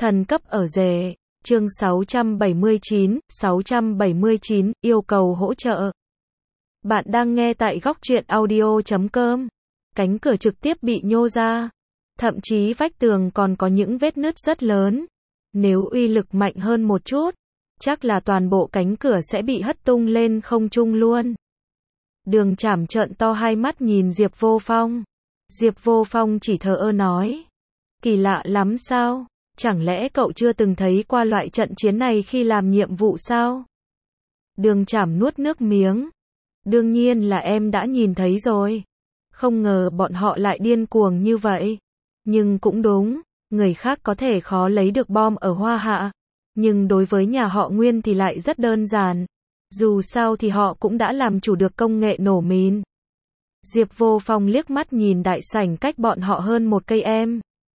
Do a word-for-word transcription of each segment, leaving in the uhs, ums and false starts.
Thần cấp ở rể, chương sáu trăm bảy mươi chín, sáu trăm bảy mươi chín, yêu cầu hỗ trợ. Bạn đang nghe tại góc truyện audio chấm com. Cánh cửa trực tiếp bị nhô ra. Thậm chí vách tường còn có những vết nứt rất lớn. Nếu uy lực mạnh hơn một chút, chắc là toàn bộ cánh cửa sẽ bị hất tung lên không trung luôn. Đường Trảm trợn to hai mắt nhìn Diệp Vô Phong. Diệp Vô Phong chỉ thờ ơ nói. Kỳ lạ lắm sao? Chẳng lẽ cậu chưa từng thấy qua loại trận chiến này khi làm nhiệm vụ sao? Đường Trảm nuốt nước miếng. Đương nhiên là em đã nhìn thấy rồi. Không ngờ bọn họ lại điên cuồng như vậy. Nhưng cũng đúng, người khác có thể khó lấy được bom ở Hoa Hạ. Nhưng đối với nhà họ Nguyên thì lại rất đơn giản. Dù sao thì họ cũng đã làm chủ được công nghệ nổ mìn. Diệp Vô Phong liếc mắt nhìn đại sảnh cách bọn họ hơn một cây em.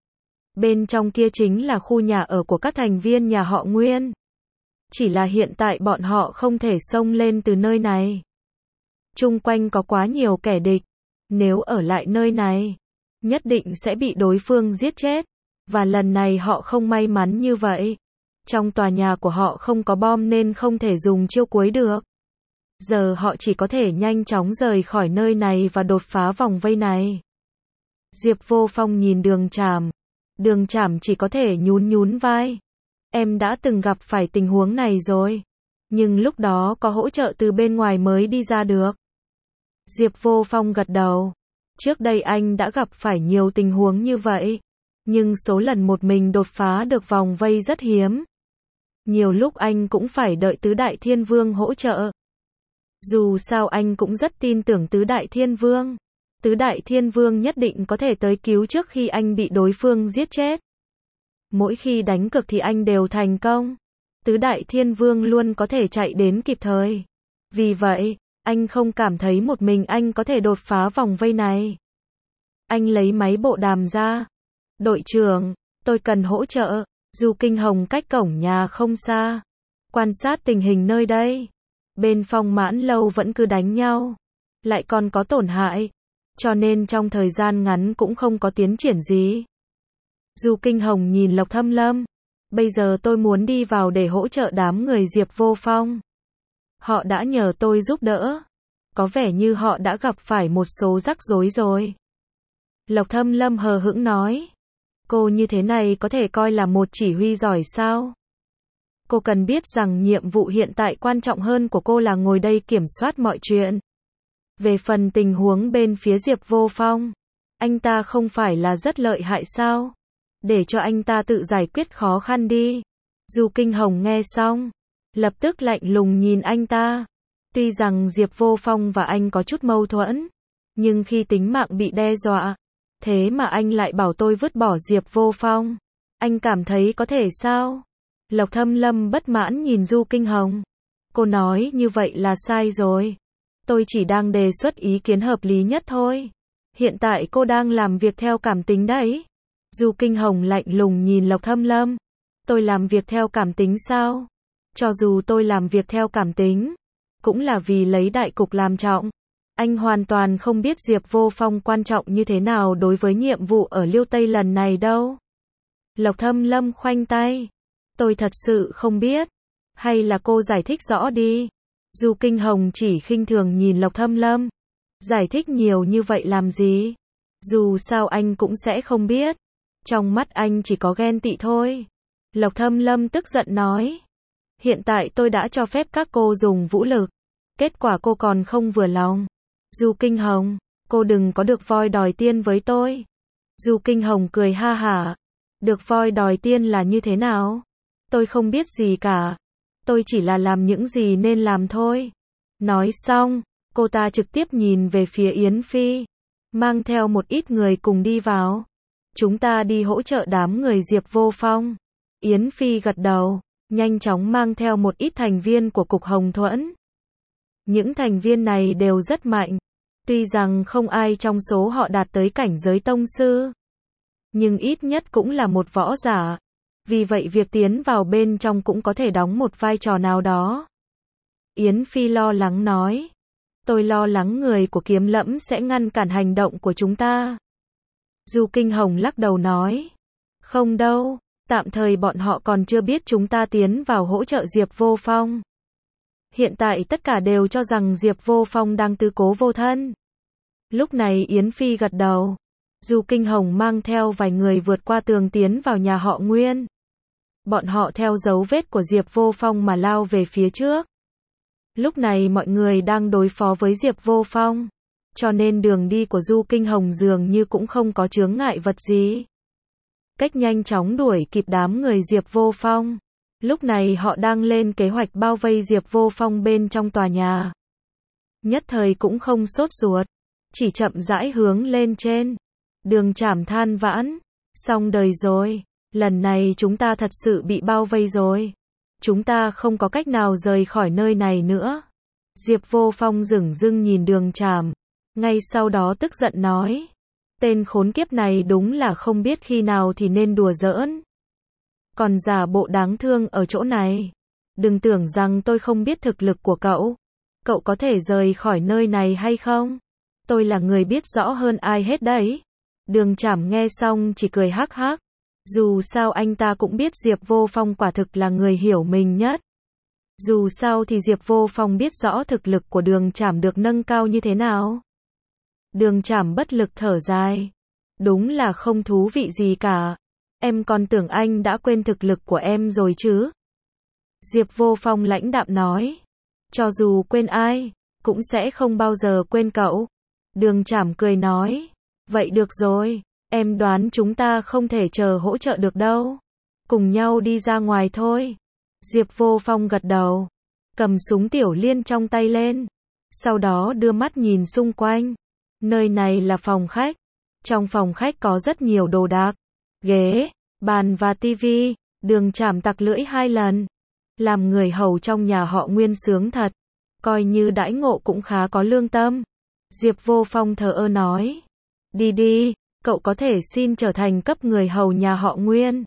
Bên trong kia chính là khu nhà ở của các thành viên nhà họ Nguyên. Chỉ là hiện tại bọn họ không thể xông lên từ nơi này. Chung quanh có quá nhiều kẻ địch. Nếu ở lại nơi này, nhất định sẽ bị đối phương giết chết. Và lần này họ không may mắn như vậy. Trong tòa nhà của họ không có bom nên không thể dùng chiêu cuối được. Giờ họ chỉ có thể nhanh chóng rời khỏi nơi này và đột phá vòng vây này. Diệp Vô Phong nhìn Đường Trảm. Đường Trảm chỉ có thể nhún nhún vai. Em đã từng gặp phải tình huống này rồi. Nhưng lúc đó có hỗ trợ từ bên ngoài mới đi ra được. Diệp Vô Phong gật đầu. Trước đây anh đã gặp phải nhiều tình huống như vậy. Nhưng số lần một mình đột phá được vòng vây rất hiếm. Nhiều lúc anh cũng phải đợi Tứ Đại Thiên Vương hỗ trợ. Dù sao anh cũng rất tin tưởng Tứ Đại Thiên Vương. Tứ Đại Thiên Vương nhất định có thể tới cứu trước khi anh bị đối phương giết chết. Mỗi khi đánh cược thì anh đều thành công. Tứ Đại Thiên Vương luôn có thể chạy đến kịp thời. Vì vậy, anh không cảm thấy một mình anh có thể đột phá vòng vây này. Anh lấy máy bộ đàm ra. Đội trưởng, tôi cần hỗ trợ. Du Kinh Hồng cách cổng nhà không xa. Quan sát tình hình nơi đây. Bên Phong Mãn Lâu vẫn cứ đánh nhau. Lại còn có tổn hại. Cho nên trong thời gian ngắn cũng không có tiến triển gì. Du Kinh Hồng nhìn Lộc Thâm Lâm. Bây giờ tôi muốn đi vào để hỗ trợ đám người Diệp Vô Phong. Họ đã nhờ tôi giúp đỡ. Có vẻ như họ đã gặp phải một số rắc rối rồi. Lộc Thâm Lâm hờ hững nói. Cô như thế này có thể coi là một chỉ huy giỏi sao? Cô cần biết rằng nhiệm vụ hiện tại quan trọng hơn của cô là ngồi đây kiểm soát mọi chuyện. Về phần tình huống bên phía Diệp Vô Phong, anh ta không phải là rất lợi hại sao? Để cho anh ta tự giải quyết khó khăn đi. Du Kinh Hồng nghe xong, lập tức lạnh lùng nhìn anh ta. Tuy rằng Diệp Vô Phong và anh có chút mâu thuẫn, nhưng khi tính mạng bị đe dọa, thế mà anh lại bảo tôi vứt bỏ Diệp Vô Phong. Anh cảm thấy có thể sao? Lộc Thâm Lâm bất mãn nhìn Du Kinh Hồng. Cô nói như vậy là sai rồi. Tôi chỉ đang đề xuất ý kiến hợp lý nhất thôi. Hiện tại cô đang làm việc theo cảm tính đấy. Du Kinh Hồng lạnh lùng nhìn Lộc Thâm Lâm. Tôi làm việc theo cảm tính sao? Cho dù tôi làm việc theo cảm tính, cũng là vì lấy đại cục làm trọng. Anh hoàn toàn không biết Diệp Vô Phong quan trọng như thế nào đối với nhiệm vụ ở Liêu Tây lần này đâu. Lộc Thâm Lâm khoanh tay. Tôi thật sự không biết. Hay là cô giải thích rõ đi. Du Kinh Hồng chỉ khinh thường nhìn Lộc Thâm Lâm. Giải thích nhiều như vậy làm gì? Dù sao anh cũng sẽ không biết. Trong mắt anh chỉ có ghen tị thôi. Lộc Thâm Lâm tức giận nói. Hiện tại tôi đã cho phép các cô dùng vũ lực. Kết quả cô còn không vừa lòng. Du Kinh Hồng, cô đừng có được voi đòi tiên với tôi. Du Kinh Hồng cười ha hả. Được voi đòi tiên là như thế nào? Tôi không biết gì cả. Tôi chỉ là làm những gì nên làm thôi. Nói xong, cô ta trực tiếp nhìn về phía Yến Phi. Mang theo một ít người cùng đi vào. Chúng ta đi hỗ trợ đám người Diệp Vô Phong. Yến Phi gật đầu, nhanh chóng mang theo một ít thành viên của Cục Hồng Thuẫn. Những thành viên này đều rất mạnh. Tuy rằng không ai trong số họ đạt tới cảnh giới tông sư. Nhưng ít nhất cũng là một võ giả. Vì vậy việc tiến vào bên trong cũng có thể đóng một vai trò nào đó. Yến Phi lo lắng nói. Tôi lo lắng người của Kiếm Lẫm sẽ ngăn cản hành động của chúng ta. Du Kinh Hồng lắc đầu nói. Không đâu, Tạm thời bọn họ còn chưa biết chúng ta tiến vào hỗ trợ Diệp Vô Phong. Hiện tại tất cả đều cho rằng Diệp Vô Phong đang tứ cố vô thân. Lúc này Yến Phi gật đầu. Du Kinh Hồng mang theo vài người vượt qua tường tiến vào nhà họ Nguyên. Bọn họ theo dấu vết của Diệp Vô Phong mà lao về phía trước. Lúc này mọi người đang đối phó với Diệp Vô Phong, cho nên đường đi của Du Kinh Hồng dường như cũng không có chướng ngại vật gì. Cách nhanh chóng đuổi kịp đám người Diệp Vô Phong. Lúc này họ đang lên kế hoạch bao vây Diệp Vô Phong bên trong tòa nhà. Nhất thời cũng không sốt ruột, chỉ chậm rãi hướng lên trên. Đường Trảm than vãn, xong đời rồi, lần này chúng ta thật sự bị bao vây rồi. Chúng ta không có cách nào rời khỏi nơi này nữa. Diệp Vô Phong dửng dưng nhìn Đường Trảm, ngay sau đó tức giận nói. Tên khốn kiếp này đúng là không biết khi nào thì nên đùa giỡn. Còn giả bộ đáng thương ở chỗ này. Đừng tưởng rằng tôi không biết thực lực của cậu. Cậu có thể rời khỏi nơi này hay không? Tôi là người biết rõ hơn ai hết đấy. Đường Trảm nghe xong chỉ cười hắc hắc. Dù sao anh ta cũng biết Diệp Vô Phong quả thực là người hiểu mình nhất. Dù sao thì Diệp Vô Phong biết rõ thực lực của Đường Trảm được nâng cao như thế nào. Đường Trảm bất lực thở dài. Đúng là không thú vị gì cả. Em còn tưởng anh đã quên thực lực của em rồi chứ. Diệp Vô Phong lãnh đạm nói. Cho dù quên ai, cũng sẽ không bao giờ quên cậu. Đường Trảm cười nói. Vậy được rồi, em đoán chúng ta không thể chờ hỗ trợ được đâu. Cùng nhau đi ra ngoài thôi. Diệp Vô Phong gật đầu, cầm súng tiểu liên trong tay lên. Sau đó đưa mắt nhìn xung quanh. Nơi này là phòng khách. Trong phòng khách có rất nhiều đồ đạc, ghế, bàn và tivi. Đường Trảm tặc lưỡi hai lần. Làm người hầu trong nhà họ Nguyên sướng thật. Coi như đãi ngộ cũng khá có lương tâm. Diệp Vô Phong thờ ơ nói. Đi đi, cậu có thể xin trở thành cấp người hầu nhà họ Nguyên.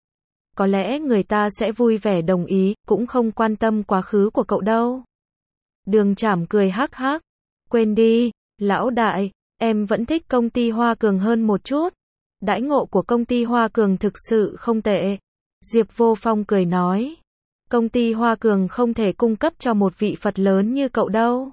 Có lẽ người ta sẽ vui vẻ đồng ý, cũng không quan tâm quá khứ của cậu đâu. Đường Trảm cười hắc hắc. Quên đi, lão đại, em vẫn thích công ty Hoa Cường hơn một chút. Đãi ngộ của công ty Hoa Cường thực sự không tệ. Diệp Vô Phong cười nói. Công ty Hoa Cường không thể cung cấp cho một vị Phật lớn như cậu đâu.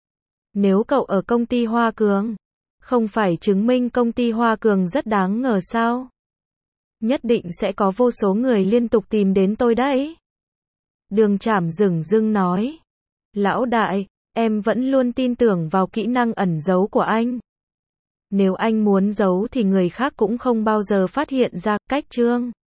Nếu cậu ở công ty Hoa Cường, không phải chứng minh công ty Hoa Cường rất đáng ngờ sao? Nhất định sẽ có vô số người liên tục tìm đến tôi đấy. Đường Trảm dửng dưng nói. Lão đại, em vẫn luôn tin tưởng vào kỹ năng ẩn giấu của anh. Nếu anh muốn giấu thì người khác cũng không bao giờ phát hiện ra. Cách chương